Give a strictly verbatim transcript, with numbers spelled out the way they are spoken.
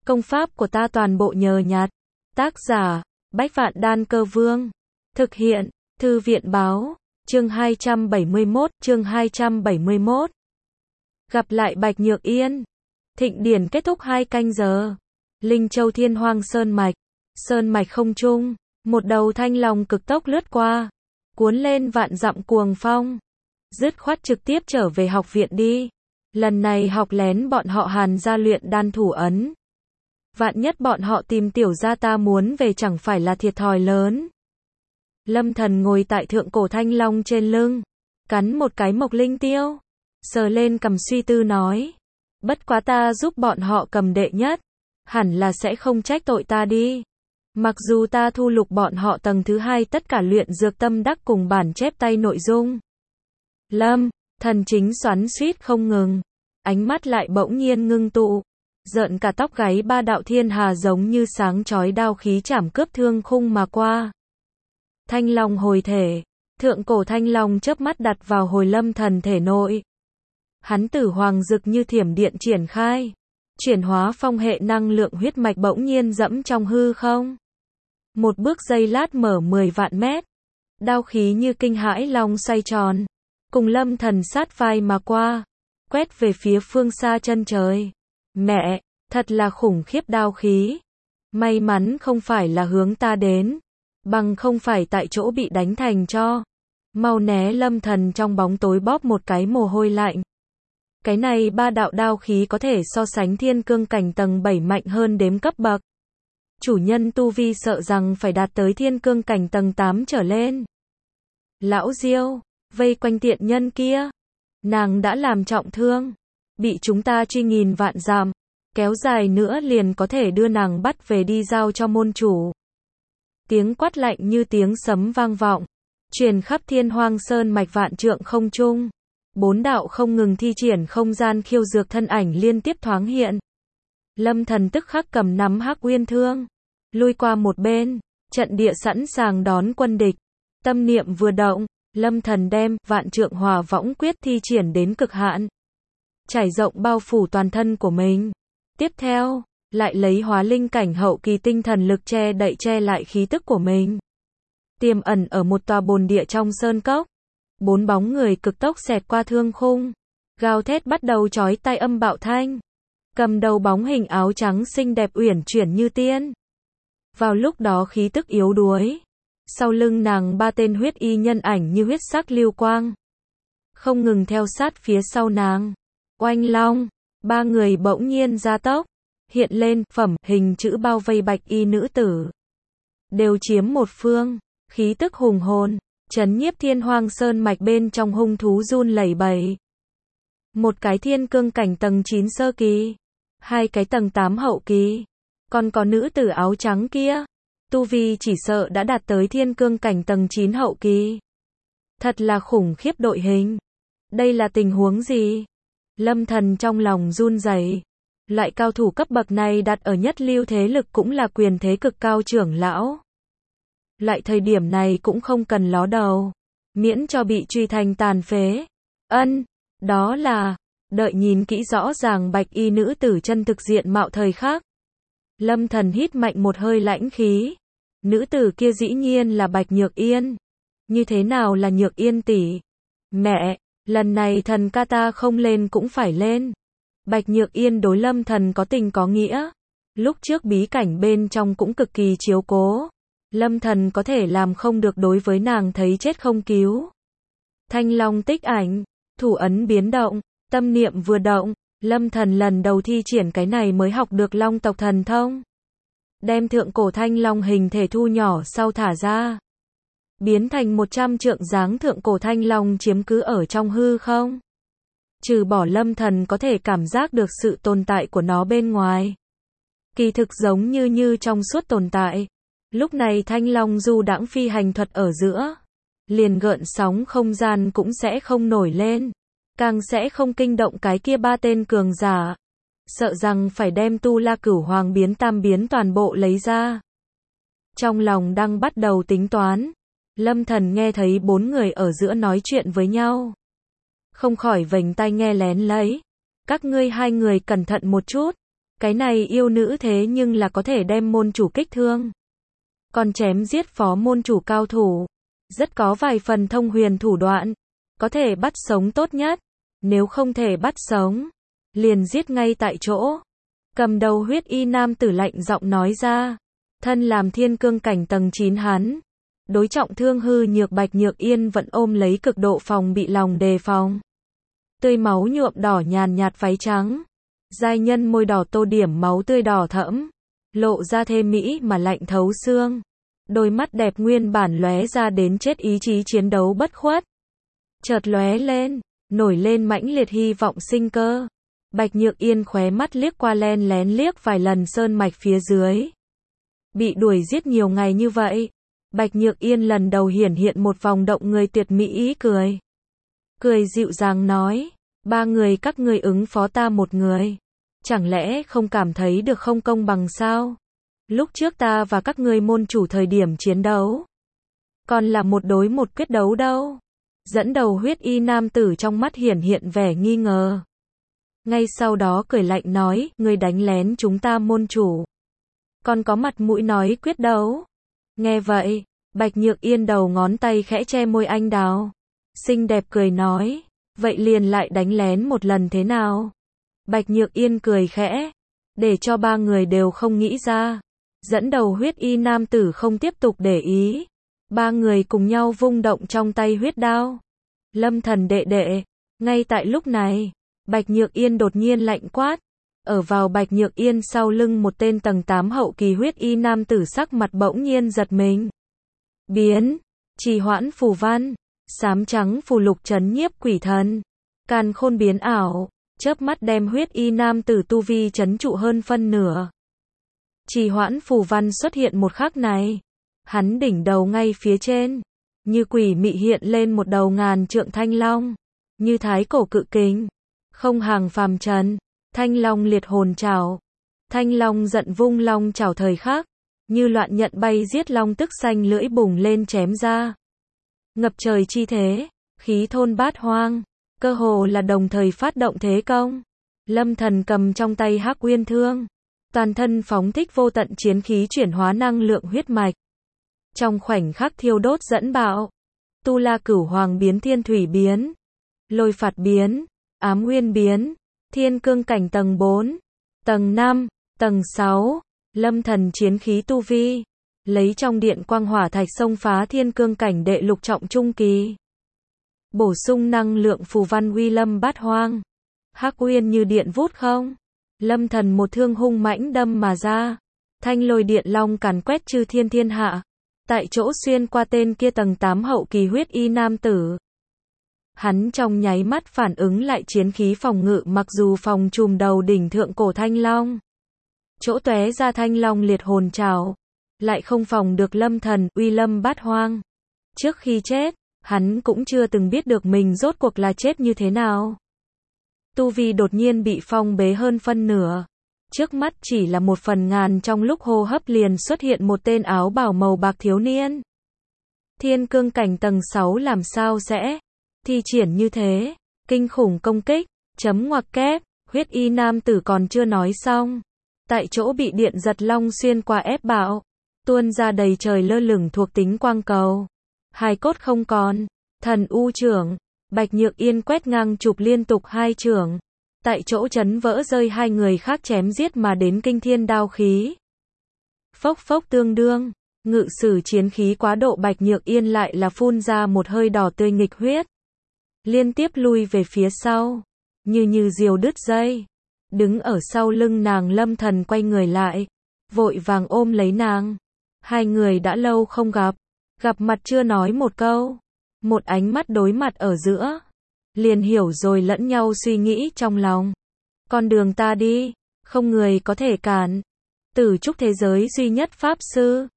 Công pháp của ta toàn bộ nhờ nhặt. Tác giả, Bách Vạn Đan Cơ Vương. Thực hiện, Thư viện Báo. Chương hai trăm bảy mươi mốt, chương hai trăm bảy mươi mốt. Gặp lại Bạch Nhược Yên. Thịnh điển kết thúc hai canh giờ. Linh Châu Thiên Hoang Sơn Mạch. Sơn Mạch không trung, một đầu thanh long cực tốc lướt qua, cuốn lên vạn dặm cuồng phong. Dứt khoát trực tiếp trở về học viện đi. Lần này học lén bọn họ Hàn gia luyện đan thủ ấn. Vạn nhất bọn họ tìm tiểu gia ta muốn về chẳng phải là thiệt thòi lớn. Lâm Thần ngồi tại thượng cổ thanh long trên lưng, cắn một cái mộc linh tiêu, sờ lên cầm suy tư nói. Bất quá ta giúp bọn họ cầm đệ nhất, hẳn là sẽ không trách tội ta đi. Mặc dù ta thu lục bọn họ tầng thứ hai tất cả luyện dược tâm đắc cùng bản chép tay nội dung. Lâm Thần chính xoắn xuýt không ngừng, ánh mắt lại bỗng nhiên ngưng tụ, rợn cả tóc gáy, ba đạo thiên hà giống như sáng chói đao khí chảm cướp thương khung mà qua. Thanh long hồi thể, thượng cổ thanh long chớp mắt đặt vào hồi Lâm Thần thể nội. Hắn tử hoàng dực như thiểm điện triển khai, chuyển hóa phong hệ năng lượng huyết mạch bỗng nhiên dẫm trong hư không. Một bước giây lát mở mười vạn mét, đao khí như kinh hãi long xoay tròn, cùng Lâm Thần sát vai mà qua, quét về phía phương xa chân trời. Mẹ, thật là khủng khiếp đao khí. May mắn không phải là hướng ta đến, bằng không phải tại chỗ bị đánh thành tro. Mau né. Lâm Thần trong bóng tối bóp một cái mồ hôi lạnh. Cái này ba đạo đao khí có thể so sánh thiên cương cảnh tầng bảy mạnh hơn đếm cấp bậc. Chủ nhân tu vi sợ rằng phải đạt tới thiên cương cảnh tầng tám trở lên. Lão Diêu, vây quanh tiện nhân kia. Nàng đã làm trọng thương, bị chúng ta truy nghìn vạn dặm, kéo dài nữa liền có thể đưa nàng bắt về đi giao cho môn chủ. Tiếng quát lạnh như tiếng sấm vang vọng, truyền khắp Thiên Hoang Sơn Mạch vạn trượng không trung. Bốn đạo không ngừng thi triển không gian khiêu dược thân ảnh liên tiếp thoáng hiện. Lâm Thần tức khắc cầm nắm Hắc Uyên Thương, lui qua một bên, trận địa sẵn sàng đón quân địch. Tâm niệm vừa động, Lâm Thần đem vạn trượng hòa võng quyết thi triển đến cực hạn, trải rộng bao phủ toàn thân của mình. Tiếp theo, lại lấy hóa linh cảnh hậu kỳ tinh thần lực che đậy che lại khí tức của mình. Tiềm ẩn ở một tòa bồn địa trong sơn cốc, bốn bóng người cực tốc xẹt qua thương khung, gào thét bắt đầu chói tai âm bạo thanh. Cầm đầu bóng hình áo trắng xinh đẹp uyển chuyển như tiên. Vào lúc đó khí tức yếu đuối, sau lưng nàng ba tên huyết y nhân ảnh như huyết sắc lưu quang, không ngừng theo sát phía sau nàng. Oanh long, ba người bỗng nhiên gia tốc, hiện lên phẩm hình chữ bao vây bạch y nữ tử. Đều chiếm một phương, khí tức hùng hồn, trấn nhiếp Thiên Hoang Sơn Mạch bên trong hung thú run lẩy bẩy. Một cái thiên cương cảnh tầng chín sơ kỳ, hai cái tầng tám hậu kỳ, còn có nữ tử áo trắng kia, tu vi chỉ sợ đã đạt tới thiên cương cảnh tầng chín hậu kỳ. Thật là khủng khiếp đội hình. Đây là tình huống gì? Lâm Thần trong lòng run rẩy. Loại cao thủ cấp bậc này đặt ở nhất lưu thế lực cũng là quyền thế cực cao trưởng lão. Loại thời điểm này cũng không cần ló đầu, miễn cho bị truy thành tàn phế. Ân, đó là, đợi nhìn kỹ rõ ràng bạch y nữ tử chân thực diện mạo thời khắc. Lâm Thần hít mạnh một hơi lãnh khí. Nữ tử kia dĩ nhiên là Bạch Nhược Yên. Như thế nào là Nhược Yên tỷ? Mẹ, lần này thần ca ta không lên cũng phải lên. Bạch Nhược Yên đối Lâm Thần có tình có nghĩa. Lúc trước bí cảnh bên trong cũng cực kỳ chiếu cố. Lâm Thần có thể làm không được đối với nàng thấy chết không cứu. Thanh long tích ảnh, thủ ấn biến động, tâm niệm vừa động, Lâm Thần lần đầu thi triển cái này mới học được long tộc thần thông. Đem thượng cổ thanh long hình thể thu nhỏ sau thả ra, biến thành một trăm trượng dáng thượng cổ thanh long chiếm cứ ở trong hư không. Trừ bỏ Lâm Thần có thể cảm giác được sự tồn tại của nó bên ngoài, kỳ thực giống như như trong suốt tồn tại. Lúc này thanh long du đãng phi hành thuật ở giữa, liền gợn sóng không gian cũng sẽ không nổi lên, càng sẽ không kinh động cái kia ba tên cường giả. Sợ rằng phải đem tu la cửu hoàng biến tam biến toàn bộ lấy ra. Trong lòng đang bắt đầu tính toán, Lâm Thần nghe thấy bốn người ở giữa nói chuyện với nhau, không khỏi vểnh tai nghe lén lấy. Các ngươi hai người cẩn thận một chút, Cái này yêu nữ thế nhưng là có thể đem môn chủ kích thương. Còn chém giết phó môn chủ cao thủ. Rất có vài phần thông huyền thủ đoạn. Có thể bắt sống tốt nhất. Nếu không thể bắt sống, liền giết ngay tại chỗ. Cầm đầu huyết y nam tử lạnh giọng nói ra. Thân làm thiên cương cảnh tầng chín hắn. Đối trọng thương hư nhược Bạch Nhược Yên vẫn ôm lấy cực độ phòng bị lòng đề phòng. Tươi máu nhuộm đỏ nhàn nhạt váy trắng. Giai nhân môi đỏ tô điểm máu tươi đỏ thẫm. Lộ ra thê mỹ mà lạnh thấu xương. Đôi mắt đẹp nguyên bản lóe ra đến chết ý chí chiến đấu bất khuất. Chợt lóe lên, nổi lên mãnh liệt hy vọng sinh cơ. Bạch Nhược Yên khóe mắt liếc qua len lén liếc vài lần sơn mạch phía dưới. Bị đuổi giết nhiều ngày như vậy. Bạch Nhược Yên lần đầu hiển hiện một vòng động người tuyệt mỹ ý cười. Cười dịu dàng nói, ba người các ngươi ứng phó ta một người. Chẳng lẽ không cảm thấy được không công bằng sao? Lúc trước ta và các ngươi môn chủ thời điểm chiến đấu. Còn là một đối một quyết đấu đâu. Dẫn đầu huyết y nam tử trong mắt hiển hiện vẻ nghi ngờ. Ngay sau đó cười lạnh nói, ngươi đánh lén chúng ta môn chủ. Còn có mặt mũi nói quyết đấu. Nghe vậy, Bạch Nhược Yên đầu ngón tay khẽ che môi anh đào. Xinh đẹp cười nói, vậy liền lại đánh lén một lần thế nào? Bạch Nhược Yên cười khẽ, để cho ba người đều không nghĩ ra. Dẫn đầu huyết y nam tử không tiếp tục để ý. Ba người cùng nhau vung động trong tay huyết đao. Lâm Thần đệ đệ, ngay tại lúc này, Bạch Nhược Yên đột nhiên lạnh quát. Ở vào Bạch Nhược Yên sau lưng một tên tầng tám hậu kỳ huyết y nam tử sắc mặt bỗng nhiên giật mình. Biến, trì hoãn phù văn, xám trắng phù lục trấn nhiếp quỷ thần, càn khôn biến ảo, chớp mắt đem huyết y nam tử tu vi trấn trụ hơn phân nửa. Trì hoãn phù văn xuất hiện một khắc này, hắn đỉnh đầu ngay phía trên, như quỷ mị hiện lên một đầu ngàn trượng thanh long, như thái cổ cự kính, không hàng phàm trần. Thanh long liệt hồn trảo. Thanh long giận vung long trảo thời khắc, như loạn nhận bay giết long tức xanh lưỡi bùng lên chém ra. Ngập trời chi thế, khí thôn bát hoang, cơ hồ là đồng thời phát động thế công. Lâm Thần cầm trong tay Hắc Uyên thương, toàn thân phóng thích vô tận chiến khí chuyển hóa năng lượng huyết mạch. Trong khoảnh khắc thiêu đốt dẫn bạo, Tu La Cửu Hoàng biến thiên thủy biến, Lôi Phạt biến, Ám Nguyên biến. Thiên cương cảnh tầng bốn, tầng năm, tầng sáu, Lâm Thần chiến khí tu vi, lấy trong điện quang hỏa thạch xông phá thiên cương cảnh đệ lục trọng trung kỳ. Bổ sung năng lượng phù văn uy lâm bát hoang. Hắc Uyên như điện vút không. Lâm Thần một thương hung mãnh đâm mà ra. Thanh lôi điện long càn quét chư thiên thiên hạ. Tại chỗ xuyên qua tên kia tầng tám hậu kỳ huyết y nam tử. Hắn trong nháy mắt phản ứng lại chiến khí phòng ngự mặc dù phòng trùm đầu đỉnh thượng cổ thanh long. Chỗ tóe ra thanh long liệt hồn trảo. Lại không phòng được Lâm Thần uy lâm bát hoang. Trước khi chết, hắn cũng chưa từng biết được mình rốt cuộc là chết như thế nào. Tu vi đột nhiên bị phong bế hơn phân nửa. Trước mắt chỉ là một phần ngàn trong lúc hô hấp liền xuất hiện một tên áo bào màu bạc thiếu niên. Thiên cương cảnh tầng sáu làm sao sẽ thi triển như thế, kinh khủng công kích, chấm ngoặc kép, huyết y nam tử còn chưa nói xong. Tại chỗ bị điện giật long xuyên qua ép bạo, tuôn ra đầy trời lơ lửng thuộc tính quang cầu. Hài cốt không còn, thần u trưởng, Bạch Nhược Yên quét ngang chụp liên tục hai trưởng. Tại chỗ chấn vỡ rơi hai người khác chém giết mà đến kinh thiên đao khí. Phốc phốc tương đương, ngự sử chiến khí quá độ Bạch Nhược Yên lại là phun ra một hơi đỏ tươi nghịch huyết. Liên tiếp lui về phía sau, như như diều đứt dây. Đứng ở sau lưng nàng Lâm Thần quay người lại, vội vàng ôm lấy nàng. Hai người đã lâu không gặp, gặp mặt chưa nói một câu, một ánh mắt đối mặt ở giữa, liền hiểu rồi lẫn nhau suy nghĩ trong lòng. Con đường ta đi, không người có thể cản. Tử trúc thế giới duy nhất pháp sư,